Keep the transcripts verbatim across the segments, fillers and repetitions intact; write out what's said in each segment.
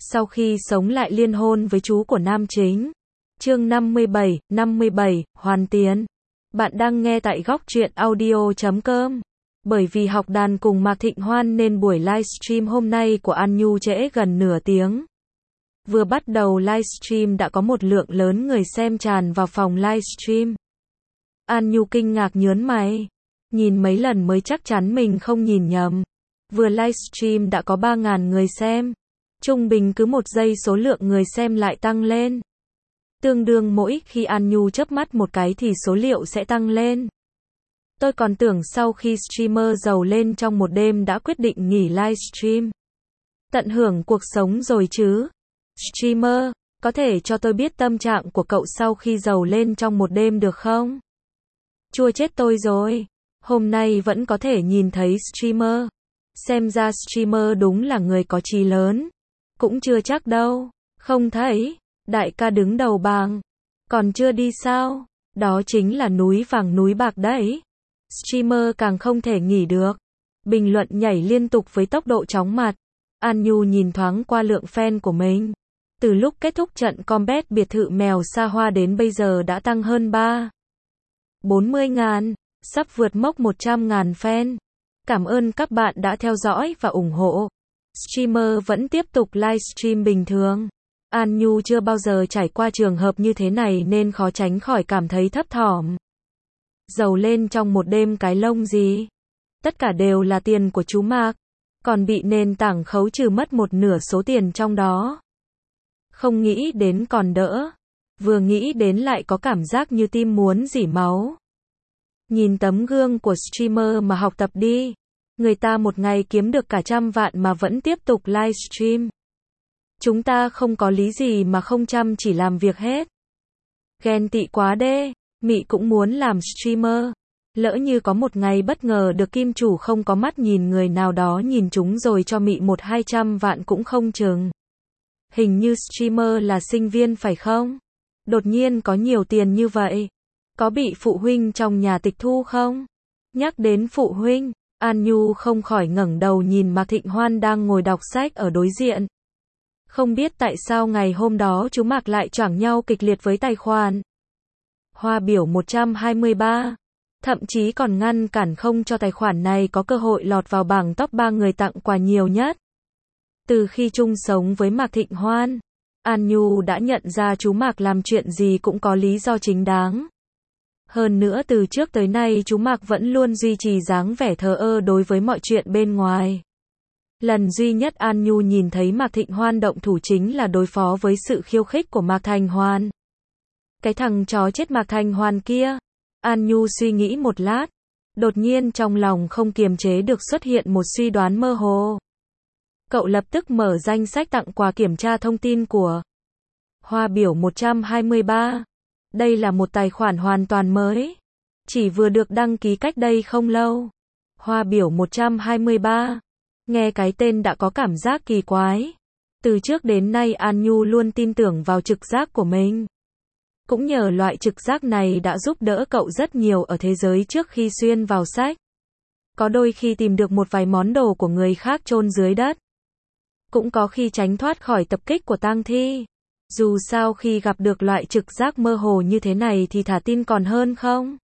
Sau khi sống lại liên hôn với chú của nam chính. Chương năm mươi bảy, năm mươi bảy, hoàn tiền. Bạn đang nghe tại góc truyện audio chấm com. Bởi vì học đàn cùng Mạc Thịnh Hoan nên buổi livestream hôm nay của An Nhu trễ gần nửa tiếng. Vừa bắt đầu livestream đã có một lượng lớn người xem tràn vào phòng livestream. An Nhu kinh ngạc nhớn mày. Nhìn mấy lần mới chắc chắn mình không nhìn nhầm. Vừa livestream đã có ba nghìn người xem. Trung bình cứ một giây số lượng người xem lại tăng lên. Tương đương mỗi khi An Nhu chớp mắt một cái thì số liệu sẽ tăng lên. Tôi còn tưởng sau khi streamer giàu lên trong một đêm đã quyết định nghỉ livestream. Tận hưởng cuộc sống rồi chứ. Streamer, có thể cho tôi biết tâm trạng của cậu sau khi giàu lên trong một đêm được không? Chua chết tôi rồi. Hôm nay vẫn có thể nhìn thấy streamer. Xem ra streamer đúng là người có chí lớn. Cũng chưa chắc đâu. Không thấy. Đại ca đứng đầu bảng. Còn chưa đi sao? Đó chính là núi vàng núi bạc đấy. Streamer càng không thể nghỉ được. Bình luận nhảy liên tục với tốc độ chóng mặt. An Nhu nhìn thoáng qua lượng fan của mình. Từ lúc kết thúc trận combat biệt thự mèo xa hoa đến bây giờ đã tăng hơn ba bốn mươi ngàn. Sắp vượt mốc một trăm ngàn fan. Cảm ơn các bạn đã theo dõi và ủng hộ. Streamer vẫn tiếp tục livestream bình thường. An Nhu chưa bao giờ trải qua trường hợp như thế này nên khó tránh khỏi cảm thấy thấp thỏm. Giàu lên trong một đêm cái lông gì? Tất cả đều là tiền của chú Mạc. Còn bị nền tảng khấu trừ mất một nửa số tiền trong đó. Không nghĩ đến còn đỡ. Vừa nghĩ đến lại có cảm giác như tim muốn rỉ máu. Nhìn tấm gương của streamer mà học tập đi. Người ta một ngày kiếm được cả trăm vạn mà vẫn tiếp tục livestream. Chúng ta không có lý gì mà không chăm chỉ làm việc hết. Ghen tị quá đê. Mị cũng muốn làm streamer. Lỡ như có một ngày bất ngờ được kim chủ không có mắt nhìn người nào đó nhìn chúng rồi cho Mị một hai trăm vạn cũng không chừng. Hình như streamer là sinh viên phải không? Đột nhiên có nhiều tiền như vậy. Có bị phụ huynh trong nhà tịch thu không? Nhắc đến phụ huynh, An Nhu không khỏi ngẩng đầu nhìn Mạc Thịnh Hoan đang ngồi đọc sách ở đối diện. Không biết tại sao ngày hôm đó chú Mạc lại choảng nhau kịch liệt với tài khoản. Hoa biểu một trăm hai mươi ba. Thậm chí còn ngăn cản không cho tài khoản này có cơ hội lọt vào bảng top ba người tặng quà nhiều nhất. Từ khi chung sống với Mạc Thịnh Hoan, An Nhu đã nhận ra chú Mạc làm chuyện gì cũng có lý do chính đáng. Hơn nữa từ trước tới nay chú Mạc vẫn luôn duy trì dáng vẻ thờ ơ đối với mọi chuyện bên ngoài. Lần duy nhất An Nhu nhìn thấy Mạc Thịnh Hoan động thủ chính là đối phó với sự khiêu khích của Mạc Thành Hoan. Cái thằng chó chết Mạc Thành Hoan kia. An Nhu suy nghĩ một lát. Đột nhiên trong lòng không kiềm chế được xuất hiện một suy đoán mơ hồ. Cậu lập tức mở danh sách tặng quà kiểm tra thông tin của Hoa biểu một trăm hai mươi ba. Đây là một tài khoản hoàn toàn mới. Chỉ vừa được đăng ký cách đây không lâu. Hoa biểu một trăm hai mươi ba. Nghe cái tên đã có cảm giác kỳ quái. Từ trước đến nay An Nhu luôn tin tưởng vào trực giác của mình. Cũng nhờ loại trực giác này đã giúp đỡ cậu rất nhiều ở thế giới trước khi xuyên vào sách. Có đôi khi tìm được một vài món đồ của người khác chôn dưới đất. Cũng có khi tránh thoát khỏi tập kích của tang thi. Dù sao khi gặp được loại trực giác mơ hồ như thế này thì thả tin còn hơn không?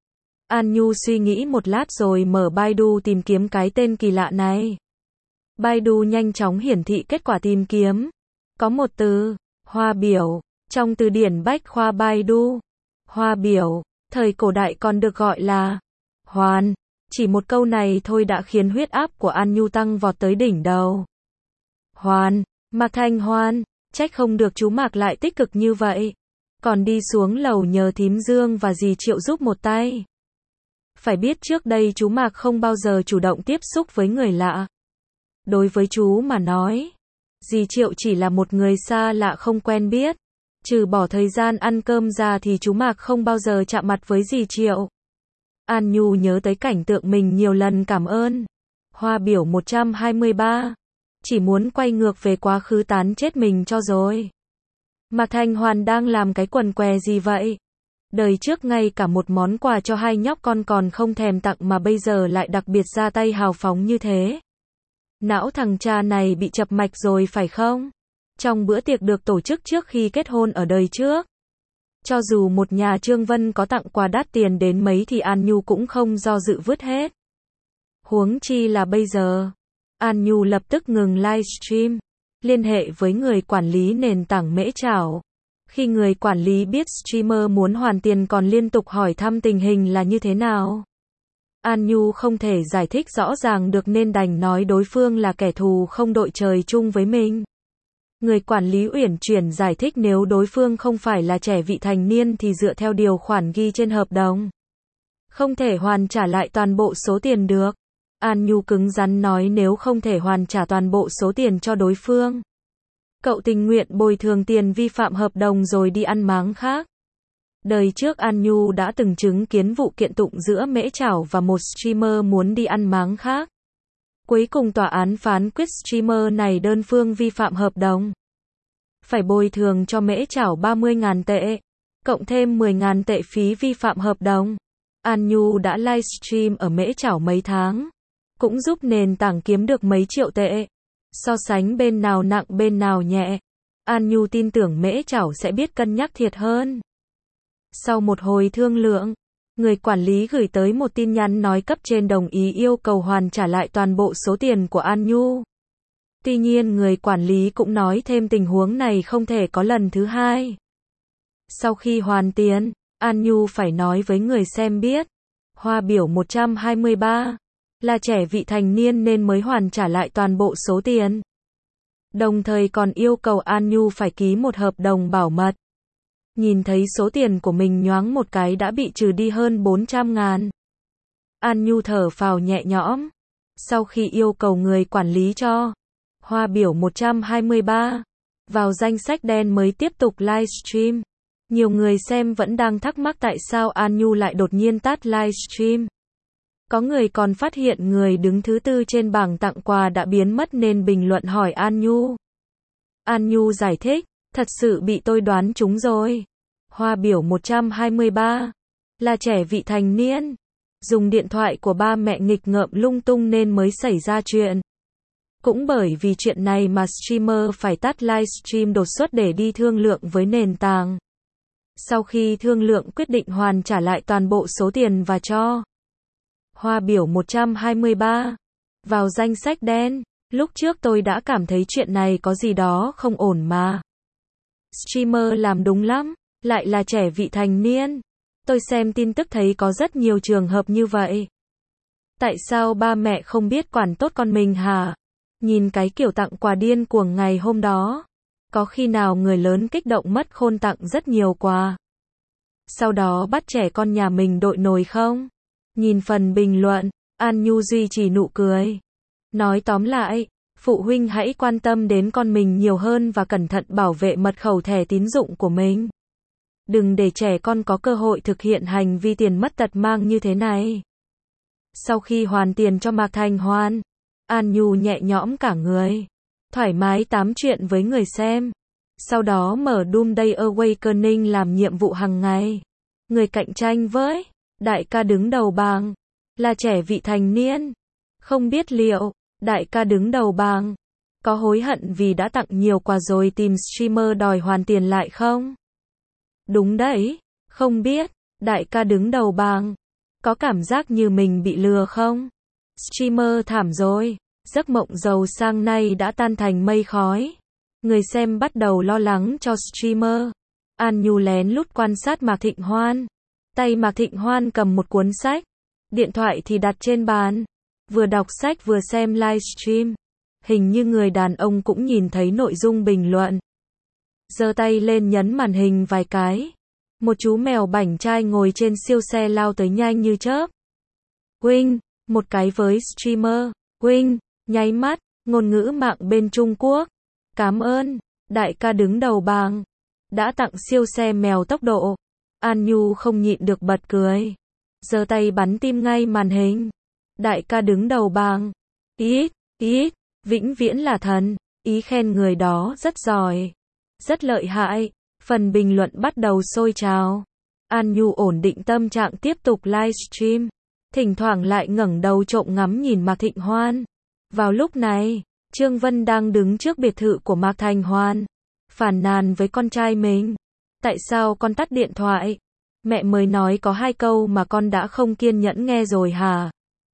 An Nhu suy nghĩ một lát rồi mở Baidu tìm kiếm cái tên kỳ lạ này. Baidu nhanh chóng hiển thị kết quả tìm kiếm. Có một từ, hoa biểu, trong từ điển bách khoa Baidu. Hoa biểu, thời cổ đại còn được gọi là hoàn. Chỉ một câu này thôi đã khiến huyết áp của An Nhu tăng vọt tới đỉnh đầu. Hoan, Mạc Thành Hoan, trách không được chú Mạc lại tích cực như vậy. Còn đi xuống lầu nhờ thím Dương và dì Triệu giúp một tay. Phải biết trước đây chú Mạc không bao giờ chủ động tiếp xúc với người lạ. Đối với chú mà nói, dì Triệu chỉ là một người xa lạ không quen biết. Trừ bỏ thời gian ăn cơm ra thì chú Mạc không bao giờ chạm mặt với dì Triệu. An Nhu nhớ tới cảnh tượng mình nhiều lần cảm ơn. Hoa biểu một trăm hai mươi ba. Chỉ muốn quay ngược về quá khứ tán chết mình cho rồi. Mạc Thành Hoan đang làm cái quần què gì vậy? Đời trước ngay cả một món quà cho hai nhóc con còn không thèm tặng mà bây giờ lại đặc biệt ra tay hào phóng như thế. Não thằng cha này bị chập mạch rồi phải không? Trong bữa tiệc được tổ chức trước khi kết hôn ở đời trước, cho dù một nhà Trương Vân có tặng quà đắt tiền đến mấy thì An Nhu cũng không do dự vứt hết. Huống chi là bây giờ. An Nhu lập tức ngừng livestream, liên hệ với người quản lý nền tảng Mễ Chảo. Khi người quản lý biết streamer muốn hoàn tiền còn liên tục hỏi thăm tình hình là như thế nào. An Nhu không thể giải thích rõ ràng được nên đành nói đối phương là kẻ thù không đội trời chung với mình. Người quản lý uyển chuyển giải thích nếu đối phương không phải là trẻ vị thành niên thì dựa theo điều khoản ghi trên hợp đồng, không thể hoàn trả lại toàn bộ số tiền được. An Nhu cứng rắn nói nếu không thể hoàn trả toàn bộ số tiền cho đối phương, cậu tình nguyện bồi thường tiền vi phạm hợp đồng rồi đi ăn máng khác. Đời trước An Nhu đã từng chứng kiến vụ kiện tụng giữa Mễ Chảo và một streamer muốn đi ăn máng khác. Cuối cùng tòa án phán quyết streamer này đơn phương vi phạm hợp đồng, phải bồi thường cho Mễ Chảo ba mươi nghìn tệ, cộng thêm mười nghìn tệ phí vi phạm hợp đồng. An Nhu đã livestream ở Mễ Chảo mấy tháng, cũng giúp nền tảng kiếm được mấy triệu tệ. So sánh bên nào nặng bên nào nhẹ, An Nhu tin tưởng Mễ Chảo sẽ biết cân nhắc thiệt hơn. Sau một hồi thương lượng, người quản lý gửi tới một tin nhắn nói cấp trên đồng ý yêu cầu hoàn trả lại toàn bộ số tiền của An Nhu. Tuy nhiên người quản lý cũng nói thêm tình huống này không thể có lần thứ hai. Sau khi hoàn tiền, An Nhu phải nói với người xem biết. Hoa biểu một trăm hai mươi ba là trẻ vị thành niên nên mới hoàn trả lại toàn bộ số tiền. Đồng thời còn yêu cầu An Nhu phải ký một hợp đồng bảo mật. Nhìn thấy số tiền của mình nhoáng một cái đã bị trừ đi hơn bốn trăm ngàn. An Nhu thở phào nhẹ nhõm. Sau khi yêu cầu người quản lý cho Hoa biểu một trăm hai mươi ba vào danh sách đen mới tiếp tục livestream. Nhiều người xem vẫn đang thắc mắc tại sao An Nhu lại đột nhiên tắt livestream. Có người còn phát hiện người đứng thứ tư trên bảng tặng quà đã biến mất nên bình luận hỏi An Nhu. An Nhu giải thích, thật sự bị tôi đoán trúng rồi. Hoa biểu một trăm hai mươi ba là trẻ vị thành niên, dùng điện thoại của ba mẹ nghịch ngợm lung tung nên mới xảy ra chuyện. Cũng bởi vì chuyện này mà streamer phải tắt livestream đột xuất để đi thương lượng với nền tảng. Sau khi thương lượng quyết định hoàn trả lại toàn bộ số tiền và cho Hoa biểu một trăm hai mươi ba vào danh sách đen. Lúc trước tôi đã cảm thấy chuyện này có gì đó không ổn mà. Streamer làm đúng lắm, lại là trẻ vị thành niên. Tôi xem tin tức thấy có rất nhiều trường hợp như vậy. Tại sao ba mẹ không biết quản tốt con mình hả? Nhìn cái kiểu tặng quà điên cuồng ngày hôm đó. Có khi nào người lớn kích động mất khôn tặng rất nhiều quà, sau đó bắt trẻ con nhà mình đội nồi không? Nhìn phần bình luận, An Nhu duy trì nụ cười. Nói tóm lại, phụ huynh hãy quan tâm đến con mình nhiều hơn và cẩn thận bảo vệ mật khẩu thẻ tín dụng của mình. Đừng để trẻ con có cơ hội thực hiện hành vi tiền mất tật mang như thế này. Sau khi hoàn tiền cho Mạc Thành Hoan, An Nhu nhẹ nhõm cả người, thoải mái tám chuyện với người xem. Sau đó mở Doomsday Awakening làm nhiệm vụ hàng ngày. Người cạnh tranh với đại ca đứng đầu bảng là trẻ vị thành niên. Không biết liệu đại ca đứng đầu bảng có hối hận vì đã tặng nhiều quà rồi tìm streamer đòi hoàn tiền lại không? Đúng đấy, không biết đại ca đứng đầu bảng có cảm giác như mình bị lừa không? Streamer thảm rồi, giấc mộng giàu sang nay đã tan thành mây khói. Người xem bắt đầu lo lắng cho streamer. An Nhu lén lút quan sát Mạc Thịnh Hoan. Tay Mạc Thịnh Hoan cầm một cuốn sách, điện thoại thì đặt trên bàn, vừa đọc sách vừa xem livestream. Hình như người đàn ông cũng nhìn thấy nội dung bình luận. Giơ tay lên nhấn màn hình vài cái. Một chú mèo bảnh trai ngồi trên siêu xe lao tới nhanh như chớp. Wing, một cái với streamer. Wing, nháy mắt, ngôn ngữ mạng bên Trung Quốc. Cảm ơn, đại ca đứng đầu bảng đã tặng siêu xe mèo tốc độ. An Nhu không nhịn được bật cười. Giơ tay bắn tim ngay màn hình. Đại ca đứng đầu bảng. Ít, ít, vĩnh viễn là thần. Ý khen người đó rất giỏi, rất lợi hại. Phần bình luận bắt đầu sôi trào. An Nhu ổn định tâm trạng tiếp tục livestream. Thỉnh thoảng lại ngẩng đầu trộm ngắm nhìn Mạc Thịnh Hoan. Vào lúc này, Trương Vân đang đứng trước biệt thự của Mạc Thành Hoan. phàn nàn với con trai mình. Tại sao con tắt điện thoại? Mẹ mới nói có hai câu mà con đã không kiên nhẫn nghe rồi hả?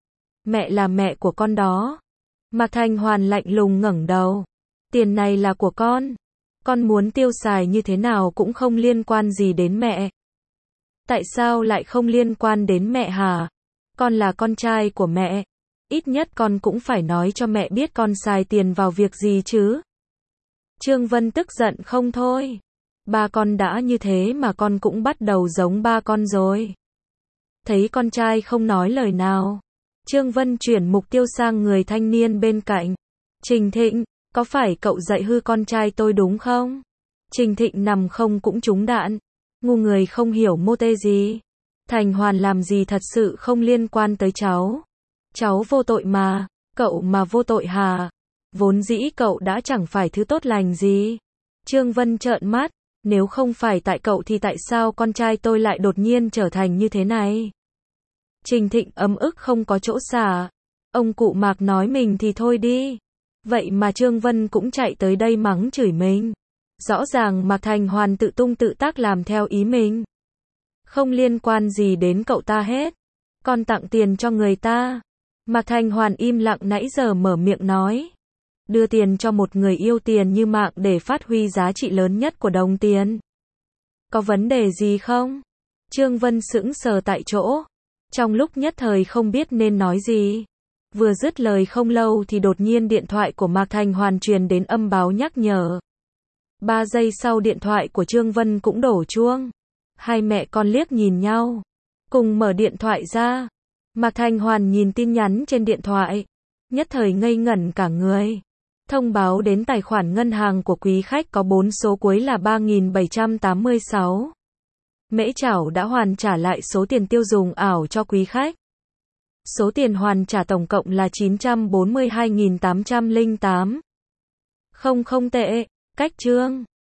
Mẹ là mẹ của con đó. Mạc Thanh Hoàn lạnh lùng ngẩng đầu. Tiền này là của con. Con muốn tiêu xài như thế nào cũng không liên quan gì đến mẹ. Tại sao lại không liên quan đến mẹ hả? Con là con trai của mẹ. Ít nhất con cũng phải nói cho mẹ biết con xài tiền vào việc gì chứ. Trương Vân tức giận không thôi. Ba con đã như thế mà con cũng bắt đầu giống ba con rồi. Thấy con trai không nói lời nào, Trương Vân chuyển mục tiêu sang người thanh niên bên cạnh. Trình Thịnh, có phải cậu dạy hư con trai tôi đúng không? Trình Thịnh nằm không cũng trúng đạn. Ngu người không hiểu mô tê gì. Thành Hoàn làm gì thật sự không liên quan tới cháu. Cháu vô tội mà, cậu mà vô tội hả? Vốn dĩ cậu đã chẳng phải thứ tốt lành gì. Trương Vân trợn mắt, nếu không phải tại cậu thì tại sao con trai tôi lại đột nhiên trở thành như thế này? Trình Thịnh ấm ức không có chỗ xả. Ông cụ Mạc nói mình thì thôi đi. Vậy mà Trương Vân cũng chạy tới đây mắng chửi mình. Rõ ràng Mạc Thành Hoàn tự tung tự tác làm theo ý mình. Không liên quan gì đến cậu ta hết. Con tặng tiền cho người ta. Mạc Thành Hoàn im lặng nãy giờ mở miệng nói. Đưa tiền cho một người yêu tiền như Mạc để phát huy giá trị lớn nhất của đồng tiền. Có vấn đề gì không? Trương Vân sững sờ tại chỗ. Trong lúc nhất thời không biết nên nói gì. Vừa dứt lời không lâu thì đột nhiên điện thoại của Mạc Thành Hoàn truyền đến âm báo nhắc nhở. Ba giây sau điện thoại của Trương Vân cũng đổ chuông. Hai mẹ con liếc nhìn nhau. Cùng mở điện thoại ra. Mạc Thành Hoàn nhìn tin nhắn trên điện thoại. Nhất thời ngây ngẩn cả người. Thông báo đến tài khoản ngân hàng của quý khách có bốn số cuối là ba nghìn bảy trăm tám mươi sáu. Mễ Trảo đã hoàn trả lại số tiền tiêu dùng ảo cho quý khách. Số tiền hoàn trả tổng cộng là chín trăm bốn mươi hai nghìn tám trăm lẻ tám. Không không tệ, cách chương.